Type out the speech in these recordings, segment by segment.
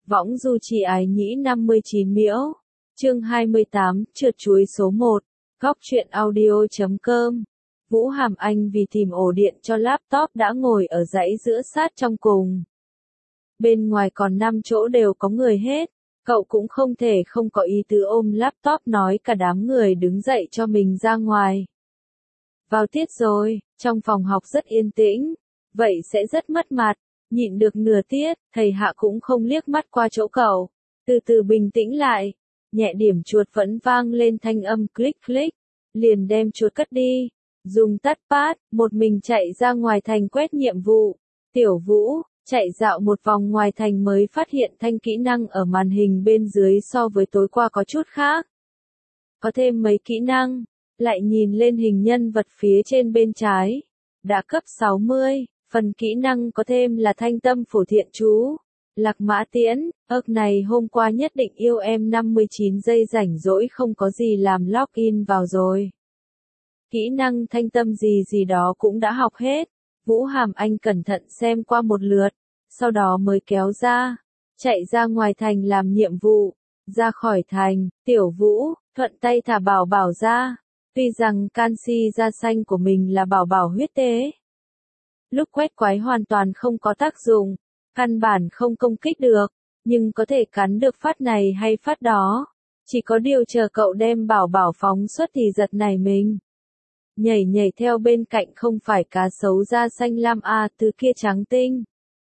Võng du chi ái nhĩ 59 miễu. Chương 28, trượt chuối số 1. Góc truyện audio.com. Vũ Hàm Anh vì tìm ổ điện cho laptop đã ngồi ở dãy giữa sát trong cùng. Bên ngoài còn 5 chỗ đều có người hết. Cậu cũng không thể không có ý tứ ôm laptop nói cả đám người đứng dậy cho mình ra ngoài. Vào tiết rồi, trong phòng học rất yên tĩnh. Vậy sẽ rất mất mặt. Nhịn được nửa tiết, thầy Hạ cũng không liếc mắt qua chỗ cậu. Từ từ bình tĩnh lại. Nhẹ điểm chuột vẫn vang lên thanh âm click click. Liền đem chuột cất đi. Dùng tắt pad, một mình chạy ra ngoài thành quét nhiệm vụ. Tiểu Vũ, chạy dạo một vòng ngoài thành mới phát hiện thanh kỹ năng ở màn hình bên dưới so với tối qua có chút khác. Có thêm mấy kỹ năng. Lại nhìn lên hình nhân vật phía trên bên trái. Đã cấp 60. Phần kỹ năng có thêm là thanh tâm phổ thiện chú. Lạc mã tiễn, này hôm qua nhất định yêu em 59 giây rảnh rỗi không có gì làm login vào rồi. Kỹ năng thanh tâm gì đó cũng đã học hết. Vũ Hàm Anh cẩn thận xem qua một lượt, sau đó mới kéo ra, chạy ra ngoài thành làm nhiệm vụ. Ra khỏi thành, Tiểu Vũ, thuận tay thả Bảo Bảo ra. Tuy rằng canxi da xanh của mình là Bảo Bảo huyết tế. Lúc quét quái hoàn toàn không có tác dụng, căn bản không công kích được, nhưng có thể cắn được phát này hay phát đó. Chỉ có điều chờ cậu đem Bảo Bảo phóng xuất thì giật nảy mình. Nhảy theo bên cạnh không phải cá sấu da xanh lam từ kia trắng tinh.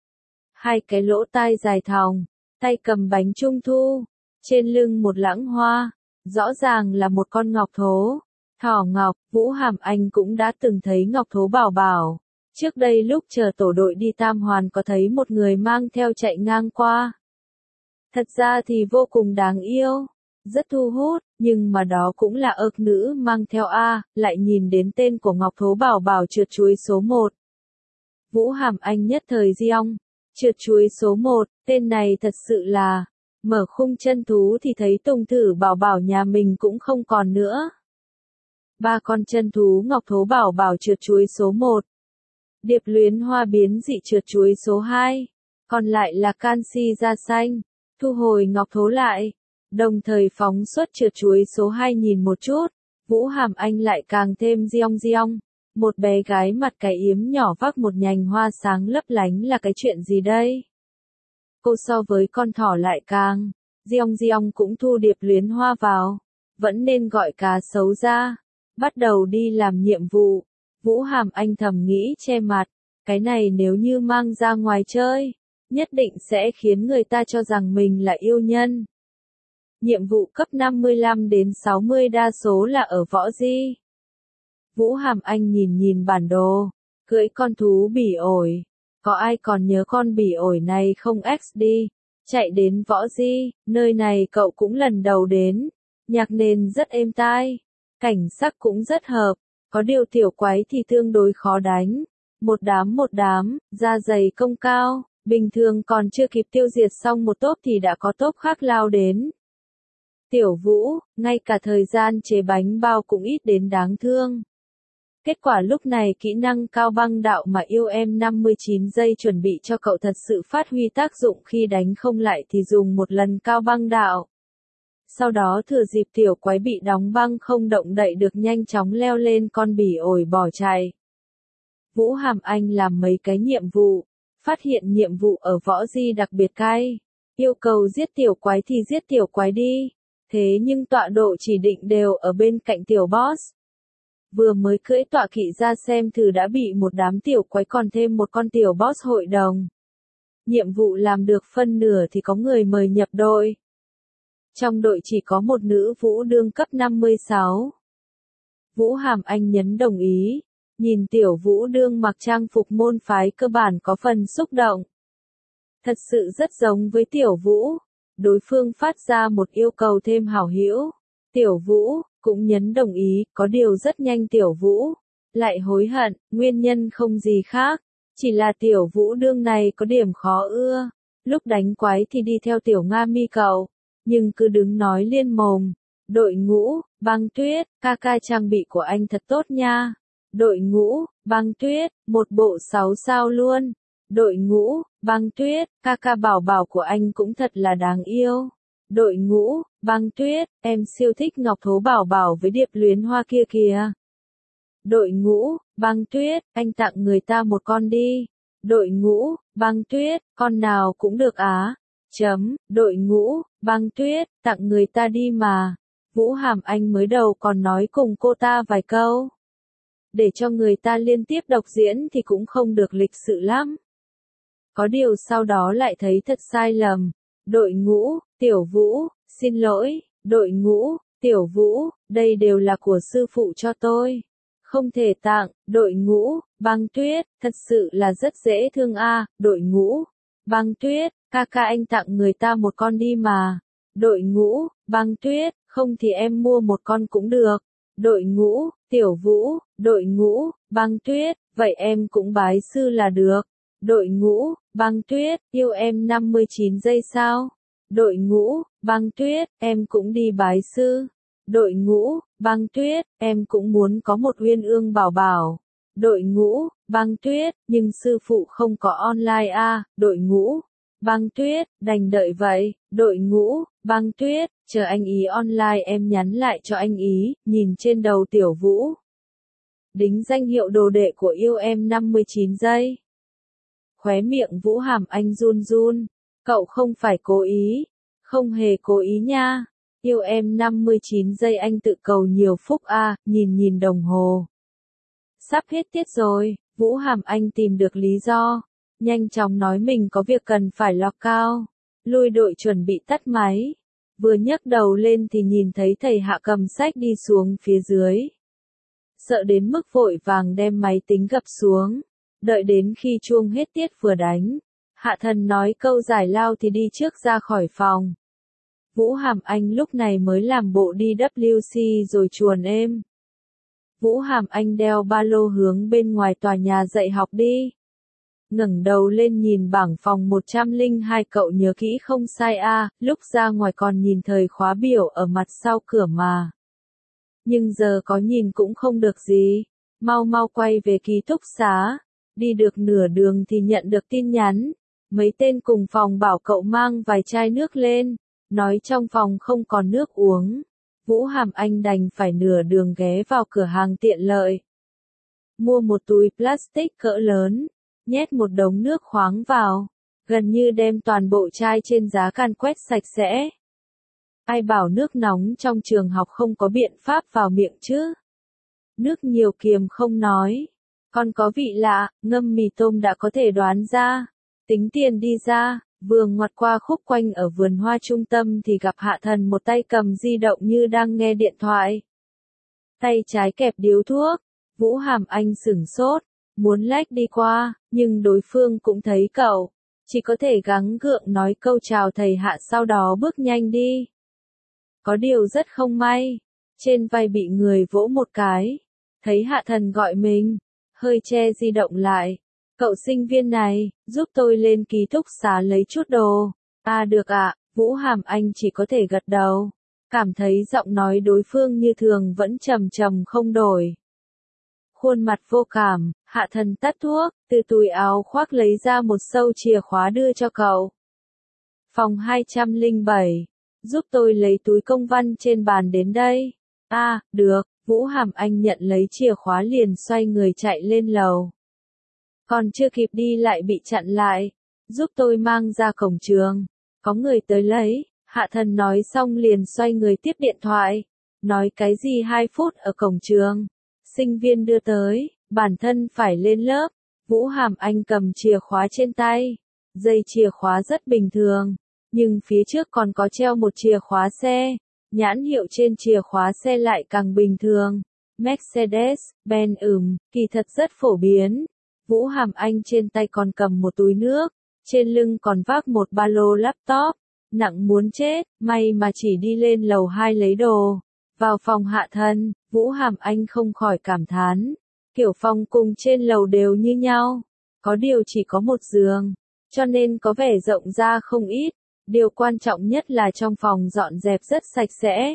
Hai cái lỗ tai dài thòng, tay cầm bánh trung thu, trên lưng một lãng hoa, rõ ràng là một con ngọc thố. Thỏ ngọc, Vũ Hàm Anh cũng đã từng thấy ngọc thố Bảo Bảo. Trước đây lúc chờ tổ đội đi Tam Hoàn có thấy một người mang theo chạy ngang qua. Thật ra thì vô cùng đáng yêu, rất thu hút, nhưng mà đó cũng là nữ mang theo lại nhìn đến tên của ngọc thố Bảo Bảo trượt chuối số 1. Vũ Hàm Anh nhất thời giong, trượt chuối số 1, tên này thật sự là, mở khung chân thú thì thấy Tùng Thử Bảo Bảo nhà mình cũng không còn nữa. 3 con chân thú ngọc thố Bảo Bảo trượt chuối số 1. Điệp luyến hoa biến dị trượt chuối số 2, còn lại là canxi da xanh, thu hồi ngọc thố lại, đồng thời phóng xuất trượt chuối số 2 nhìn một chút, Vũ Hàm Anh lại càng thêm giong, một bé gái mặt cái yếm nhỏ vác một nhành hoa sáng lấp lánh là cái chuyện gì đây? Cô so với con thỏ lại càng, giong cũng thu điệp luyến hoa vào, vẫn nên gọi cá sấu ra, bắt đầu đi làm nhiệm vụ. Vũ Hàm Anh thầm nghĩ che mặt, cái này nếu như mang ra ngoài chơi, nhất định sẽ khiến người ta cho rằng mình là yêu nhân. Nhiệm vụ cấp 55 đến 60 đa số là ở võ di. Vũ Hàm Anh nhìn bản đồ, cưỡi con thú bỉ ổi. Có ai còn nhớ con bỉ ổi này không XD? Chạy đến võ di, nơi này cậu cũng lần đầu đến. Nhạc nền rất êm tai, cảnh sắc cũng rất hợp. Có điều tiểu quái thì tương đối khó đánh. Một đám, da dày công cao, bình thường còn chưa kịp tiêu diệt xong một tốp thì đã có tốp khác lao đến. Tiểu Vũ, ngay cả thời gian chế bánh bao cũng ít đến đáng thương. Kết quả lúc này kỹ năng cao băng đạo mà yêu em 59 giây chuẩn bị cho cậu thật sự phát huy tác dụng khi đánh không lại thì dùng một lần cao băng đạo. Sau đó thừa dịp tiểu quái bị đóng băng không động đậy được nhanh chóng leo lên con bỉ ổi bỏ chạy. Vũ Hàm Anh làm mấy cái nhiệm vụ, phát hiện nhiệm vụ ở võ di đặc biệt cay, yêu cầu giết tiểu quái thì giết tiểu quái đi, thế nhưng tọa độ chỉ định đều ở bên cạnh tiểu boss. Vừa mới cưỡi tọa kỵ ra xem thử đã bị một đám tiểu quái còn thêm một con tiểu boss hội đồng. Nhiệm vụ làm được phân nửa thì có người mời nhập đội. Trong đội chỉ có một nữ vũ đương cấp 56. Vũ Hàm Anh nhấn đồng ý, nhìn tiểu vũ đương mặc trang phục môn phái cơ bản có phần xúc động. Thật sự rất giống với tiểu vũ, đối phương phát ra một yêu cầu thêm hảo hữu. Tiểu Vũ cũng nhấn đồng ý, có điều rất nhanh tiểu Vũ lại hối hận, nguyên nhân không gì khác, chỉ là tiểu Vũ đương này có điểm khó ưa. Lúc đánh quái thì đi theo tiểu Nga Mi cậu, nhưng cứ đứng nói liên mồm. Đội ngũ, băng tuyết, ca trang bị của anh thật tốt nha. Đội ngũ, băng tuyết, một bộ 6 sao luôn. Đội ngũ, Băng Tuyết, ca ca bảo bảo của anh cũng thật là đáng yêu. Đội ngũ, Băng Tuyết, em siêu thích ngọc thố bảo bảo với điệp luyến hoa kia kìa. Đội ngũ, Băng Tuyết, anh tặng người ta một con đi. Đội ngũ, Băng Tuyết, con nào cũng được á. Đội ngũ, Băng Tuyết, tặng người ta đi mà. Vũ Hàm Anh mới đầu còn nói cùng cô ta vài câu. Để cho người ta liên tiếp đọc diễn thì cũng không được lịch sự lắm. Có điều sau đó lại thấy thật sai lầm. Đội ngũ, Tiểu Vũ, xin lỗi, đội ngũ, Tiểu Vũ, đây đều là của sư phụ cho tôi. Không thể tặng, đội ngũ, Băng Tuyết, thật sự là rất dễ thương a. Đội ngũ, Băng Tuyết, ca ca anh tặng người ta một con đi mà. Đội ngũ, Băng Tuyết, không thì em mua một con cũng được. Đội ngũ, Tiểu Vũ, đội ngũ, Băng Tuyết, vậy em cũng bái sư là được. Đội ngũ, Băng Tuyết, yêu em 59 giây sao? Đội ngũ, Băng Tuyết, em cũng đi bái sư. Đội ngũ, Băng Tuyết, em cũng muốn có một uyên ương bảo bảo. Đội ngũ, Băng Tuyết, nhưng sư phụ không có online a. Đội ngũ, Băng Tuyết, đành đợi vậy. Đội ngũ, Băng Tuyết, chờ anh ý online em nhắn lại cho anh ý, nhìn trên đầu Tiểu Vũ. Đính danh hiệu đồ đệ của yêu em 59 giây. Khóe miệng Vũ Hàm Anh run run. Cậu không phải cố ý. Không hề cố ý nha. Yêu em 59 giây anh tự cầu nhiều phúc a. Nhìn đồng hồ. Sắp hết tiết rồi. Vũ Hàm Anh tìm được lý do. Nhanh chóng nói mình có việc cần phải lọc cao. Lui đội chuẩn bị tắt máy. Vừa nhấc đầu lên thì nhìn thấy thầy Hạ cầm sách đi xuống phía dưới. Sợ đến mức vội vàng đem máy tính gập xuống. Đợi đến khi chuông hết tiết vừa đánh. Hạ Thần nói câu giải lao thì đi trước ra khỏi phòng. Vũ Hàm Anh lúc này mới làm bộ đi WC rồi chuồn êm. Vũ Hàm Anh đeo ba lô hướng bên ngoài tòa nhà dạy học đi. Ngẩng đầu lên nhìn bảng phòng 102 cậu nhớ kỹ không sai a, lúc ra ngoài còn nhìn thời khóa biểu ở mặt sau cửa mà. Nhưng giờ có nhìn cũng không được gì. Mau quay về ký túc xá. Đi được nửa đường thì nhận được tin nhắn. Mấy tên cùng phòng bảo cậu mang vài chai nước lên. Nói trong phòng không còn nước uống. Vũ Hàm Anh đành phải nửa đường ghé vào cửa hàng tiện lợi. Mua một túi plastic cỡ lớn. Nhét một đống nước khoáng vào. Gần như đem toàn bộ chai trên giá can quét sạch sẽ. Ai bảo nước nóng trong trường học không có biện pháp vào miệng chứ. Nước nhiều kiềm không nói. Còn có vị lạ, ngâm mì tôm đã có thể đoán ra. Tính tiền đi ra, vừa ngoặt qua khúc quanh ở vườn hoa trung tâm thì gặp Hạ Thần một tay cầm di động như đang nghe điện thoại. Tay trái kẹp điếu thuốc. Vũ Hàm Anh sửng sốt, muốn lách đi qua, nhưng đối phương cũng thấy cậu. Chỉ có thể gắng gượng nói câu chào thầy Hạ sau đó bước nhanh đi. Có điều rất không may. Trên vai bị người vỗ một cái. Thấy Hạ Thần gọi mình. Hơi che di động lại. Cậu sinh viên này, giúp tôi lên ký túc xá lấy chút đồ. À được ạ, Vũ Hàm Anh chỉ có thể gật đầu. Cảm thấy giọng nói đối phương như thường vẫn trầm không đổi. Khuôn mặt vô cảm, Hạ Thần tắt thuốc, từ túi áo khoác lấy ra một sâu chìa khóa đưa cho cậu. Phòng 207. Giúp tôi lấy túi công văn trên bàn đến đây. À, được, Vũ Hàm Anh nhận lấy chìa khóa liền xoay người chạy lên lầu. Còn chưa kịp đi lại bị chặn lại. Giúp tôi mang ra cổng trường. Có người tới lấy. Hạ Thần nói xong liền xoay người tiếp điện thoại. Nói cái gì 2 phút ở cổng trường. Sinh viên đưa tới, bản thân phải lên lớp. Vũ Hàm Anh cầm chìa khóa trên tay. Dây chìa khóa rất bình thường. Nhưng phía trước còn có treo một chìa khóa xe. Nhãn hiệu trên chìa khóa xe lại càng bình thường. Mercedes-Benz kỳ thật rất phổ biến. Vũ Hàm Anh trên tay còn cầm một túi nước. Trên lưng còn vác một ba lô laptop. Nặng muốn chết, may mà chỉ đi lên lầu 2 lấy đồ. Vào phòng Hạ Thần, Vũ Hàm Anh không khỏi cảm thán. Kiểu phòng cùng trên lầu đều như nhau. Có điều chỉ có một giường. Cho nên có vẻ rộng ra không ít. Điều quan trọng nhất là trong phòng dọn dẹp rất sạch sẽ.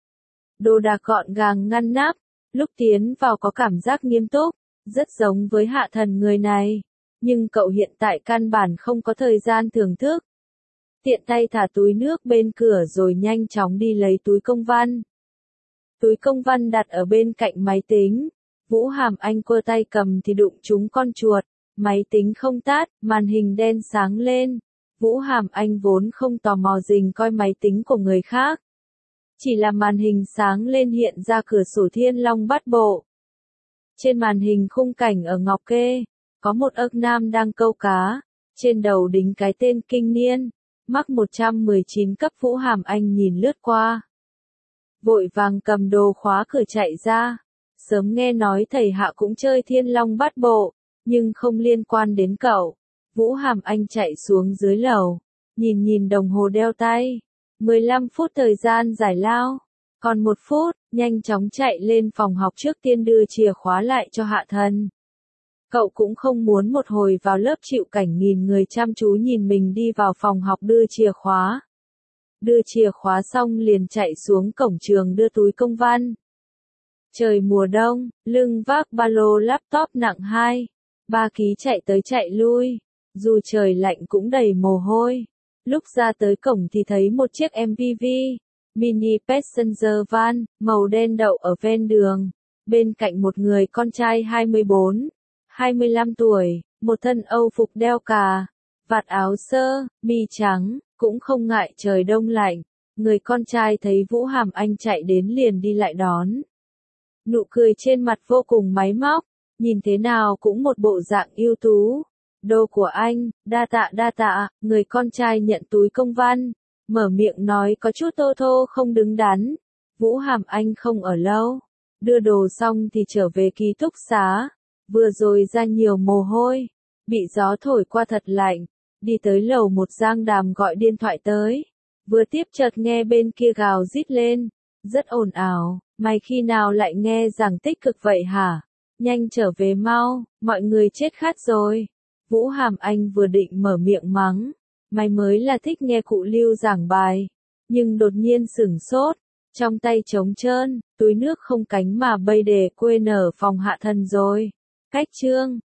Đồ đạc gọn gàng ngăn nắp. Lúc tiến vào có cảm giác nghiêm túc. Rất giống với Hạ Thần người này. nhưng cậu hiện tại căn bản không có thời gian thưởng thức. Tiện tay thả túi nước bên cửa rồi nhanh chóng đi lấy túi công văn. Túi công văn đặt ở bên cạnh máy tính. Vũ Hàm Anh quơ tay cầm thì đụng trúng con chuột. Máy tính không tắt, màn hình đen sáng lên. Vũ Hàm Anh vốn không tò mò rình coi máy tính của người khác. Chỉ là màn hình sáng lên hiện ra cửa sổ Thiên Long Bát Bộ. Trên màn hình khung cảnh ở Ngọc Kê, có một ếch nam đang câu cá, trên đầu đính cái tên Kinh Niên, mắc 119 cấp. Vũ Hàm Anh nhìn lướt qua. Vội vàng cầm đồ khóa cửa chạy ra. Sớm nghe nói thầy Hạ cũng chơi Thiên Long Bát Bộ, nhưng không liên quan đến cậu. Vũ Hàm Anh chạy xuống dưới lầu, nhìn đồng hồ đeo tay. 15 phút thời gian giải lao. Còn 1 phút, nhanh chóng chạy lên phòng học trước tiên đưa chìa khóa lại cho Hạ Thần. Cậu cũng không muốn một hồi vào lớp chịu cảnh nghìn người chăm chú nhìn mình đi vào phòng học đưa chìa khóa. Đưa chìa khóa xong liền chạy xuống cổng trường đưa túi công văn. Trời mùa đông, lưng vác ba lô laptop nặng 2-3 ký chạy tới chạy lui. Dù trời lạnh cũng đầy mồ hôi. Lúc ra tới cổng thì thấy một chiếc MPV, mini passenger van, màu đen đậu ở ven đường. Bên cạnh một người con trai 24-25 tuổi, một thân Âu phục đeo cà, vạt áo sơ, mi trắng, cũng không ngại trời đông lạnh. Người con trai thấy Vũ Hàm Anh chạy đến liền đi lại đón. Nụ cười trên mặt vô cùng máy móc, nhìn thế nào cũng một bộ dạng ưu tú. Đồ của anh, đa tạ, người con trai nhận túi công văn, mở miệng nói có chút thô không đứng đắn. Vũ Hàm Anh không ở lâu, đưa đồ xong thì trở về ký túc xá, vừa rồi ra nhiều mồ hôi, bị gió thổi qua thật lạnh, đi tới lầu một Giang Đàm gọi điện thoại tới, vừa tiếp chợt nghe bên kia gào rít lên, rất ồn ào, mày khi nào lại nghe giảng tích cực vậy hả? Nhanh trở về mau, mọi người chết khát rồi. Vũ Hàm Anh vừa định mở miệng mắng, mày mới là thích nghe cụ Lưu giảng bài, nhưng đột nhiên sửng sốt, trong tay trống trơn, túi nước không cánh mà bây để quên ở phòng Hạ Thần rồi. Cách chương